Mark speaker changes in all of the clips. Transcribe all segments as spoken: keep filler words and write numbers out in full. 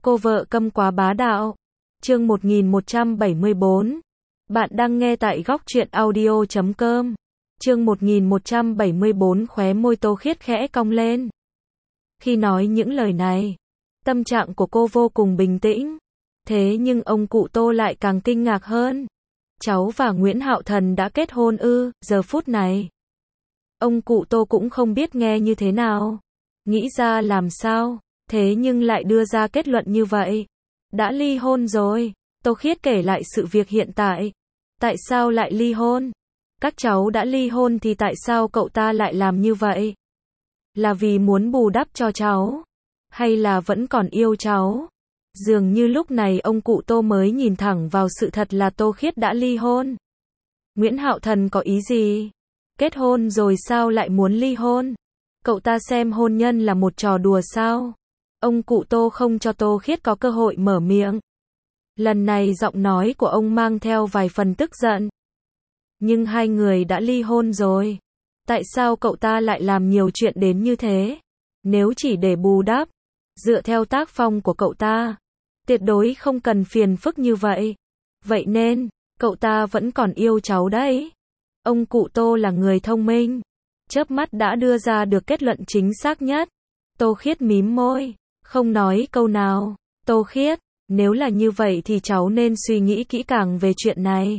Speaker 1: Cô vợ câm quá bá đạo. Chương một nghìn một trăm bảy mươi bốn. Bạn đang nghe tại góc truyện audio chấm com. Chương một nghìn một trăm bảy mươi bốn. Khóe môi Tô Khiết khẽ cong lên. Khi nói những lời này, tâm trạng của cô vô cùng bình tĩnh. Thế nhưng ông cụ Tô lại càng kinh ngạc hơn. Cháu và Nguyễn Hạo Thần đã kết hôn ư? Giờ phút này, ông cụ Tô cũng không biết nghe như thế nào, nghĩ ra làm sao, thế nhưng lại đưa ra kết luận như vậy. Đã ly hôn rồi. Tô Khiết kể lại sự việc hiện tại. Tại sao lại ly hôn? Các cháu đã ly hôn thì tại sao cậu ta lại làm như vậy? Là vì muốn bù đắp cho cháu? Hay là vẫn còn yêu cháu? Dường như lúc này ông cụ Tô mới nhìn thẳng vào sự thật là Tô Khiết đã ly hôn. Nguyễn Hạo Thần có ý gì? Kết hôn rồi sao lại muốn ly hôn? Cậu ta xem hôn nhân là một trò đùa sao? Ông cụ Tô không cho Tô Khiết có cơ hội mở miệng. Lần này giọng nói của ông mang theo vài phần tức giận. Nhưng hai người đã ly hôn rồi. Tại sao cậu ta lại làm nhiều chuyện đến như thế? Nếu chỉ để bù đắp, dựa theo tác phong của cậu ta, tuyệt đối không cần phiền phức như vậy. Vậy nên, cậu ta vẫn còn yêu cháu đấy. Ông cụ Tô là người thông minh, chớp mắt đã đưa ra được kết luận chính xác nhất. Tô Khiết mím môi, không nói câu nào. Tô Khiết, nếu là như vậy thì cháu nên suy nghĩ kỹ càng về chuyện này.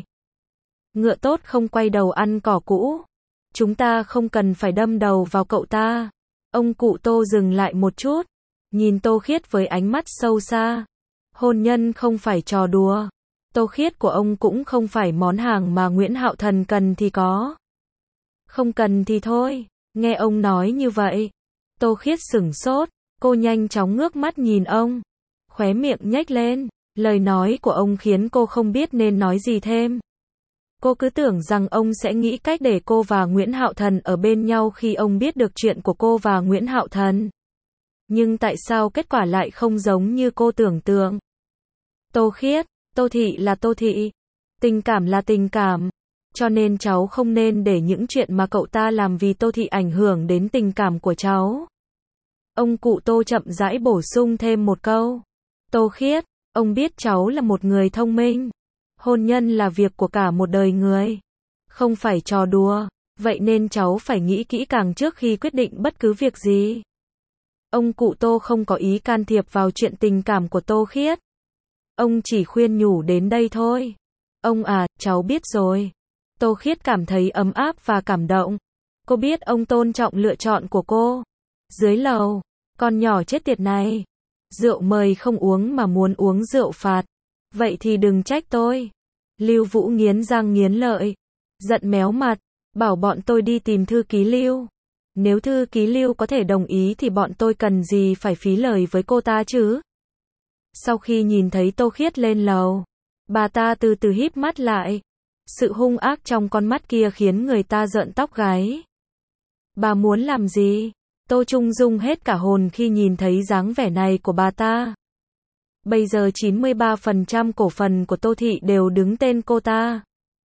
Speaker 1: Ngựa tốt không quay đầu ăn cỏ cũ. Chúng ta không cần phải đâm đầu vào cậu ta. Ông cụ Tô dừng lại một chút, nhìn Tô Khiết với ánh mắt sâu xa. Hôn nhân không phải trò đùa. Tô Khiết của ông cũng không phải món hàng mà Nguyễn Hạo Thần cần thì có. Không cần thì thôi. Nghe ông nói như vậy, Tô Khiết sửng sốt. Cô nhanh chóng ngước mắt nhìn ông, khóe miệng nhếch lên. Lời nói của ông khiến cô không biết nên nói gì thêm. Cô cứ tưởng rằng ông sẽ nghĩ cách để cô và Nguyễn Hạo Thần ở bên nhau khi ông biết được chuyện của cô và Nguyễn Hạo Thần. Nhưng tại sao kết quả lại không giống như cô tưởng tượng? Tô Khiết, Tô Thị là Tô Thị, tình cảm là tình cảm, cho nên cháu không nên để những chuyện mà cậu ta làm vì Tô Thị ảnh hưởng đến tình cảm của cháu. Ông cụ Tô chậm rãi bổ sung thêm một câu. Tô Khiết, ông biết cháu là một người thông minh. Hôn nhân là việc của cả một đời người, không phải trò đùa, vậy nên cháu phải nghĩ kỹ càng trước khi quyết định bất cứ việc gì. Ông cụ Tô không có ý can thiệp vào chuyện tình cảm của Tô Khiết. Ông chỉ khuyên nhủ đến đây thôi. Ông à, cháu biết rồi. Tô Khiết cảm thấy ấm áp và cảm động. Cô biết ông tôn trọng lựa chọn của cô. Dưới lầu, con nhỏ chết tiệt này. Rượu mời không uống mà muốn uống rượu phạt. Vậy thì đừng trách tôi. Lưu Vũ nghiến răng nghiến lợi, giận méo mặt, bảo bọn tôi đi tìm thư ký Lưu. Nếu thư ký Lưu có thể đồng ý thì bọn tôi cần gì phải phí lời với cô ta chứ? Sau khi nhìn thấy Tô Khiết lên lầu, bà ta từ từ híp mắt lại. Sự hung ác trong con mắt kia khiến người ta rợn tóc gáy. Bà muốn làm gì? Tô Trung Dung hết cả hồn khi nhìn thấy dáng vẻ này của bà ta. Bây giờ chín mươi ba phần trăm cổ phần của Tô Thị đều đứng tên cô ta.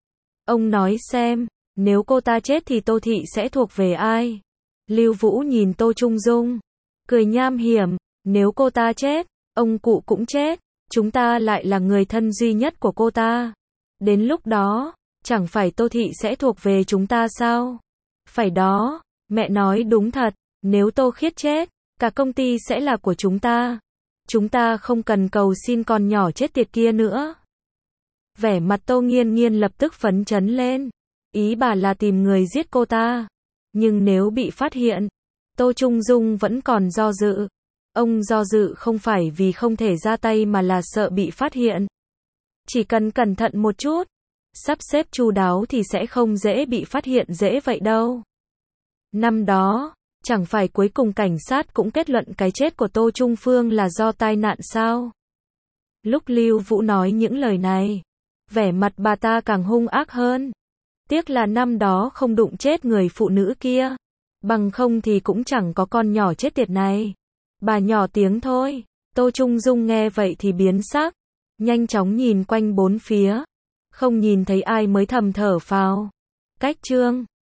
Speaker 1: Ông nói xem, nếu cô ta chết thì Tô Thị sẽ thuộc về ai? Lưu Vũ nhìn Tô Trung Dung, cười nham hiểm, nếu cô ta chết, ông cụ cũng chết, chúng ta lại là người thân duy nhất của cô ta. Đến lúc đó, chẳng phải Tô Thị sẽ thuộc về chúng ta sao? Phải đó, mẹ nói đúng thật, nếu Tô Khiết chết, cả công ty sẽ là của chúng ta. Chúng ta không cần cầu xin con nhỏ chết tiệt kia nữa. Vẻ mặt Tô Nghiên Nghiên lập tức phấn chấn lên. Ý bà là tìm người giết cô ta. Nhưng nếu bị phát hiện, Tô Trung Dung vẫn còn do dự. Ông do dự không phải vì không thể ra tay mà là sợ bị phát hiện. Chỉ cần cẩn thận một chút, sắp xếp chu đáo thì sẽ không dễ bị phát hiện dễ vậy đâu. Năm đó, chẳng phải cuối cùng cảnh sát cũng kết luận cái chết của Tô Trung Phương là do tai nạn sao? Lúc Lưu Vũ nói những lời này, vẻ mặt bà ta càng hung ác hơn. Tiếc là năm đó không đụng chết người phụ nữ kia. Bằng không thì cũng chẳng có con nhỏ chết tiệt này. Bà nhỏ tiếng thôi. Tô Trung Dung nghe vậy thì biến sắc. Nhanh chóng nhìn quanh bốn phía. Không nhìn thấy ai mới thầm thở phào. Cách chương